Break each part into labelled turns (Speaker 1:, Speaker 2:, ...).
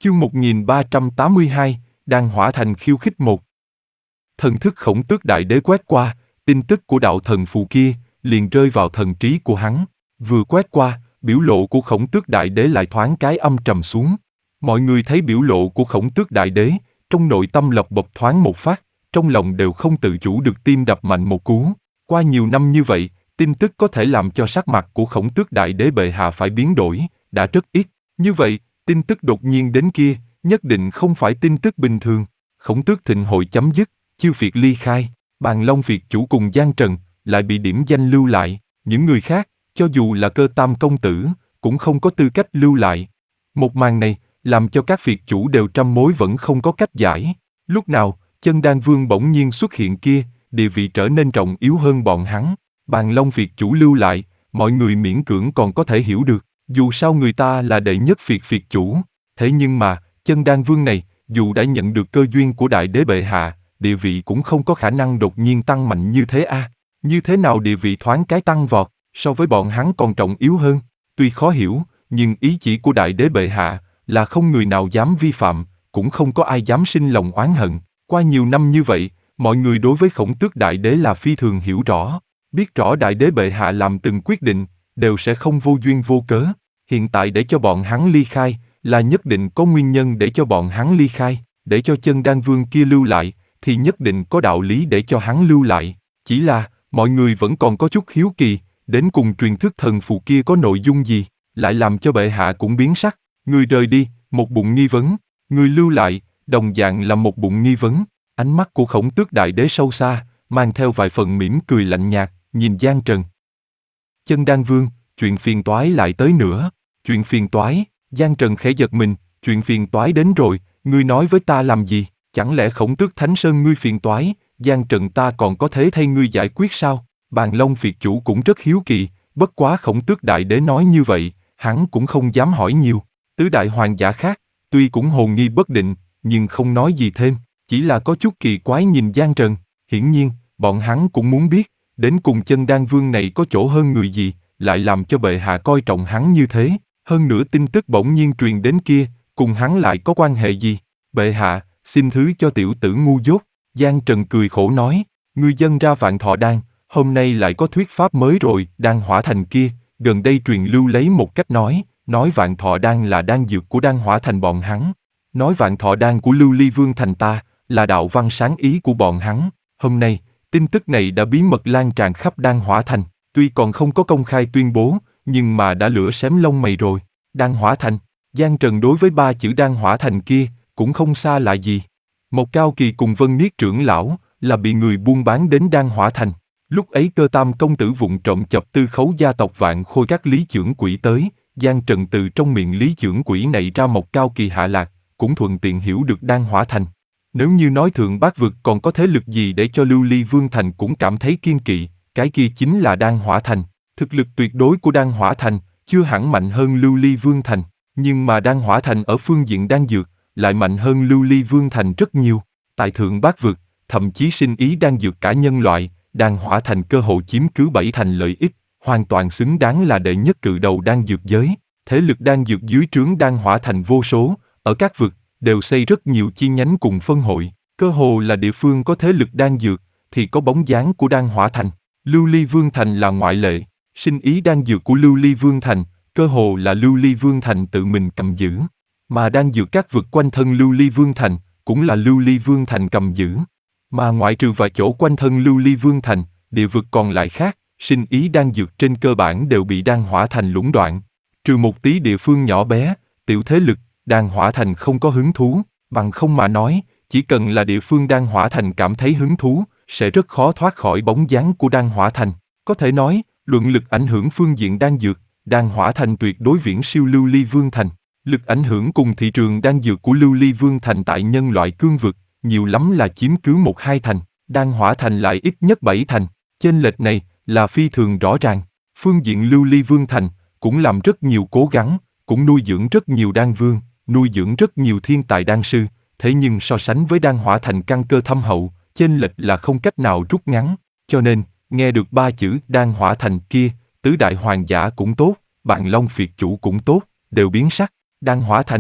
Speaker 1: Chương 1382, Đan Hỏa Thành khiêu khích 1. Thần thức Khổng Tước Đại Đế quét qua, tin tức của đạo thần phù kia liền rơi vào thần trí của hắn. Vừa quét qua, biểu lộ của Khổng Tước Đại Đế lại thoáng cái âm trầm xuống. Mọi người thấy biểu lộ của Khổng Tước Đại Đế, trong nội tâm lộc bộc thoáng một phát, trong lòng đều không tự chủ được tim đập mạnh một cú. Qua nhiều năm như vậy, tin tức có thể làm cho sắc mặt của Khổng Tước Đại Đế bệ hạ phải biến đổi, đã rất ít. Như vậy, tin tức đột nhiên đến kia, nhất định không phải tin tức bình thường. Khổng Tước thịnh hội chấm dứt, Chiêu Phiệt ly khai, Bàn Long Phiệt chủ cùng Giang Trần lại bị điểm danh lưu lại. Những người khác, cho dù là Cơ Tam công tử, cũng không có tư cách lưu lại. Một màn này làm cho các phiệt chủ đều trăm mối vẫn không có cách giải. Lúc nào Chân Đan Vương bỗng nhiên xuất hiện kia, địa vị trở nên trọng yếu hơn bọn hắn. Bàn Long Phiệt chủ lưu lại, mọi người miễn cưỡng còn có thể hiểu được. Dù sao người ta là đệ nhất phiệt chủ, thế nhưng mà, Chân Đan Vương này, dù đã nhận được cơ duyên của Đại Đế bệ hạ, địa vị cũng không có khả năng đột nhiên tăng mạnh như thế a. Như thế nào địa vị thoáng cái tăng vọt, so với bọn hắn còn trọng yếu hơn? Tuy khó hiểu, nhưng ý chỉ của Đại Đế bệ hạ là không người nào dám vi phạm, cũng không có ai dám sinh lòng oán hận. Qua nhiều năm như vậy, mọi người đối với Khổng Tước Đại Đế là phi thường hiểu rõ, biết rõ Đại Đế bệ hạ làm từng quyết định, đều sẽ không vô duyên vô cớ. Hiện tại để cho bọn hắn ly khai, là nhất định có nguyên nhân để cho bọn hắn ly khai, để cho Chân Đan Vương kia lưu lại, thì nhất định có đạo lý để cho hắn lưu lại. Chỉ là, mọi người vẫn còn có chút hiếu kỳ, đến cùng truyền thức thần phù kia có nội dung gì, lại làm cho bệ hạ cũng biến sắc. Người rời đi, một bụng nghi vấn, người lưu lại, đồng dạng là một bụng nghi vấn. Ánh mắt của Khổng Tước Đại Đế sâu xa, mang theo vài phần mỉm cười lạnh nhạt, nhìn Giang Trần. Chân Đan Vương, chuyện phiền toái lại tới nữa. Chuyện phiền toái? Giang Trần khẽ giật mình, chuyện phiền toái đến rồi, ngươi nói với ta làm gì? Chẳng lẽ Khổng Tước Thánh Sơn ngươi phiền toái, Giang Trần ta còn có thế thay ngươi giải quyết sao? Bàn Long Phiệt chủ cũng rất hiếu kỳ, bất quá Khổng Tước Đại Đế nói như vậy, hắn cũng không dám hỏi nhiều. Tứ đại hoàng giả khác, tuy cũng hồn nghi bất định, nhưng không nói gì thêm, chỉ là có chút kỳ quái nhìn Giang Trần. Hiển nhiên, bọn hắn cũng muốn biết, đến cùng Chân Đan Vương này có chỗ hơn người gì, lại làm cho bệ hạ coi trọng hắn như thế. Hơn nữa tin tức bỗng nhiên truyền đến kia, cùng hắn lại có quan hệ gì? Bệ hạ, xin thứ cho tiểu tử ngu dốt. Giang Trần cười khổ nói, ngươi dâng ra Vạn Thọ Đan, hôm nay lại có thuyết pháp mới rồi. Đan Hỏa Thành kia, gần đây truyền lưu lấy một cách nói Vạn Thọ Đan là đan dược của Đan Hỏa Thành bọn hắn. Nói Vạn Thọ Đan của Lưu Ly Vương Thành ta, là đạo văn sáng ý của bọn hắn. Hôm nay, tin tức này đã bí mật lan tràn khắp Đan Hỏa Thành, tuy còn không có công khai tuyên bố, nhưng mà đã lửa xém lông mày rồi. Đan Hỏa Thành, Giang Trần đối với ba chữ Đan Hỏa Thành kia, cũng không xa lạ gì. Một Cao Kỳ cùng Vân Niết trưởng lão, là bị người buôn bán đến Đan Hỏa Thành. Lúc ấy Cơ Tam công tử vụng trộm chập tư khấu gia tộc Vạn Khôi các lý trưởng quỷ tới, Giang Trần từ trong miệng lý trưởng quỷ này ra một Cao Kỳ hạ lạc, cũng thuận tiện hiểu được Đan Hỏa Thành. Nếu như nói Thượng Bát Vực còn có thế lực gì để cho Lưu Ly Vương Thành cũng cảm thấy kiên kỵ, cái kia chính là Đan Hỏa Thành. Thực lực tuyệt đối của Đan Hỏa Thành chưa hẳn mạnh hơn Lưu Ly Vương Thành, nhưng mà Đan Hỏa Thành ở phương diện đan dược lại mạnh hơn Lưu Ly Vương Thành rất nhiều. Tại Thượng Bát Vực, thậm chí sinh ý đan dược cả nhân loại, Đan Hỏa Thành cơ hội chiếm cứ 7 thành lợi ích, hoàn toàn xứng đáng là đệ nhất cự đầu đan dược giới. Thế lực đan dược dưới trướng Đan Hỏa Thành vô số, ở các vực đều xây rất nhiều chi nhánh cùng phân hội, cơ hồ là địa phương có thế lực đan dược thì có bóng dáng của Đan Hỏa Thành. Lưu Ly Vương Thành là ngoại lệ, sinh ý đan dược của Lưu Ly Vương Thành, cơ hồ là Lưu Ly Vương Thành tự mình cầm giữ, mà đan dược các vực quanh thân Lưu Ly Vương Thành, cũng là Lưu Ly Vương Thành cầm giữ. Mà ngoại trừ vài chỗ quanh thân Lưu Ly Vương Thành, địa vực còn lại khác, sinh ý đan dược trên cơ bản đều bị Đan Hỏa Thành lũng đoạn. Trừ một tí địa phương nhỏ bé, tiểu thế lực, Đan Hỏa Thành không có hứng thú, bằng không mà nói, chỉ cần là địa phương Đan Hỏa Thành cảm thấy hứng thú, sẽ rất khó thoát khỏi bóng dáng của Đan Hỏa Thành. Có thể nói, luận lực ảnh hưởng phương diện đan dược, Đan Hỏa Thành tuyệt đối viễn siêu Lưu Ly Vương Thành. Lực ảnh hưởng cùng thị trường đan dược của Lưu Ly Vương Thành tại nhân loại cương vực, nhiều lắm là chiếm cứ 1-2 thành, Đan Hỏa Thành lại ít nhất 7 thành. Chênh lệch này là phi thường rõ ràng. Phương diện Lưu Ly Vương Thành cũng làm rất nhiều cố gắng, cũng nuôi dưỡng rất nhiều đan vương, nuôi dưỡng rất nhiều thiên tài đan sư, thế nhưng so sánh với Đan Hỏa Thành căn cơ thâm hậu, chênh lệch là không cách nào rút ngắn. Cho nên, nghe được ba chữ Đan Hỏa Thành kia, tứ đại hoàng giả cũng tốt, Bàn Long Phiệt chủ cũng tốt, đều biến sắc. Đan Hỏa Thành,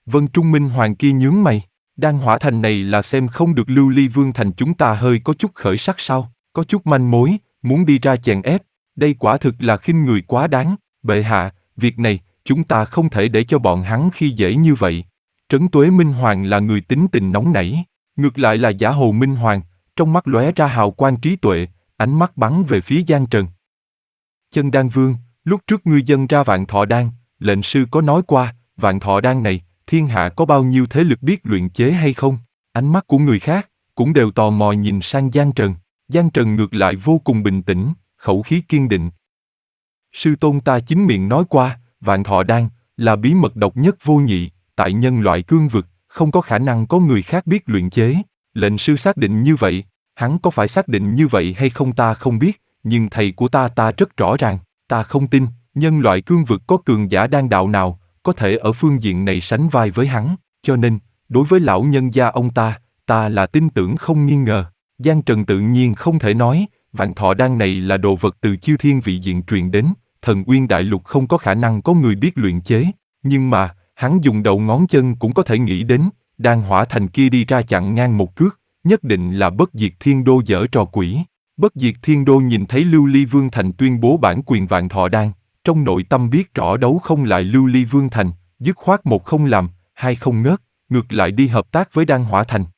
Speaker 1: Vân Trung Minh Hoàng kia nhướng mày, Đan Hỏa Thành này là xem không được Lưu Ly Vương Thành chúng ta hơi có chút khởi sắc sao, có chút manh mối, muốn đi ra chèn ép, đây quả thực là khinh người quá đáng, bệ hạ, việc này, chúng ta không thể để cho bọn hắn khi dễ như vậy. Trấn Tuế Minh Hoàng là người tính tình nóng nảy, ngược lại là Giả Hồ Minh Hoàng, trong mắt lóe ra hào quang trí tuệ, ánh mắt bắn về phía Giang Trần. Chân Đan Vương, lúc trước ngươi dâng ra Vạn Thọ Đan, lệnh sư có nói qua, Vạn Thọ Đan này, thiên hạ có bao nhiêu thế lực biết luyện chế hay không? Ánh mắt của người khác, cũng đều tò mò nhìn sang Giang Trần. Giang Trần ngược lại vô cùng bình tĩnh, khẩu khí kiên định. Sư tôn ta chính miệng nói qua, Vạn Thọ Đan, là bí mật độc nhất vô nhị, tại nhân loại cương vực, không có khả năng có người khác biết luyện chế. Lệnh sư xác định như vậy, hắn có phải xác định như vậy hay không ta không biết, nhưng thầy của ta rất rõ ràng, ta không tin, nhân loại cương vực có cường giả đan đạo nào, có thể ở phương diện này sánh vai với hắn, cho nên, đối với lão nhân gia ông ta là tin tưởng không nghi ngờ. Giang Trần tự nhiên không thể nói, Vạn Thọ Đan này là đồ vật từ chư thiên vị diện truyền đến, Thần Uyên Đại Lục không có khả năng có người biết luyện chế, nhưng mà, hắn dùng đầu ngón chân cũng có thể nghĩ đến, Đan Hỏa Thành kia đi ra chặn ngang một cước, nhất định là Bất Diệt Thiên Đô giở trò quỷ. Bất Diệt Thiên Đô nhìn thấy Lưu Ly Vương Thành tuyên bố bản quyền Vạn Thọ Đan, trong nội tâm biết rõ đấu không lại Lưu Ly Vương Thành, dứt khoát một không làm, hai không ngớt, ngược lại đi hợp tác với Đan Hỏa Thành.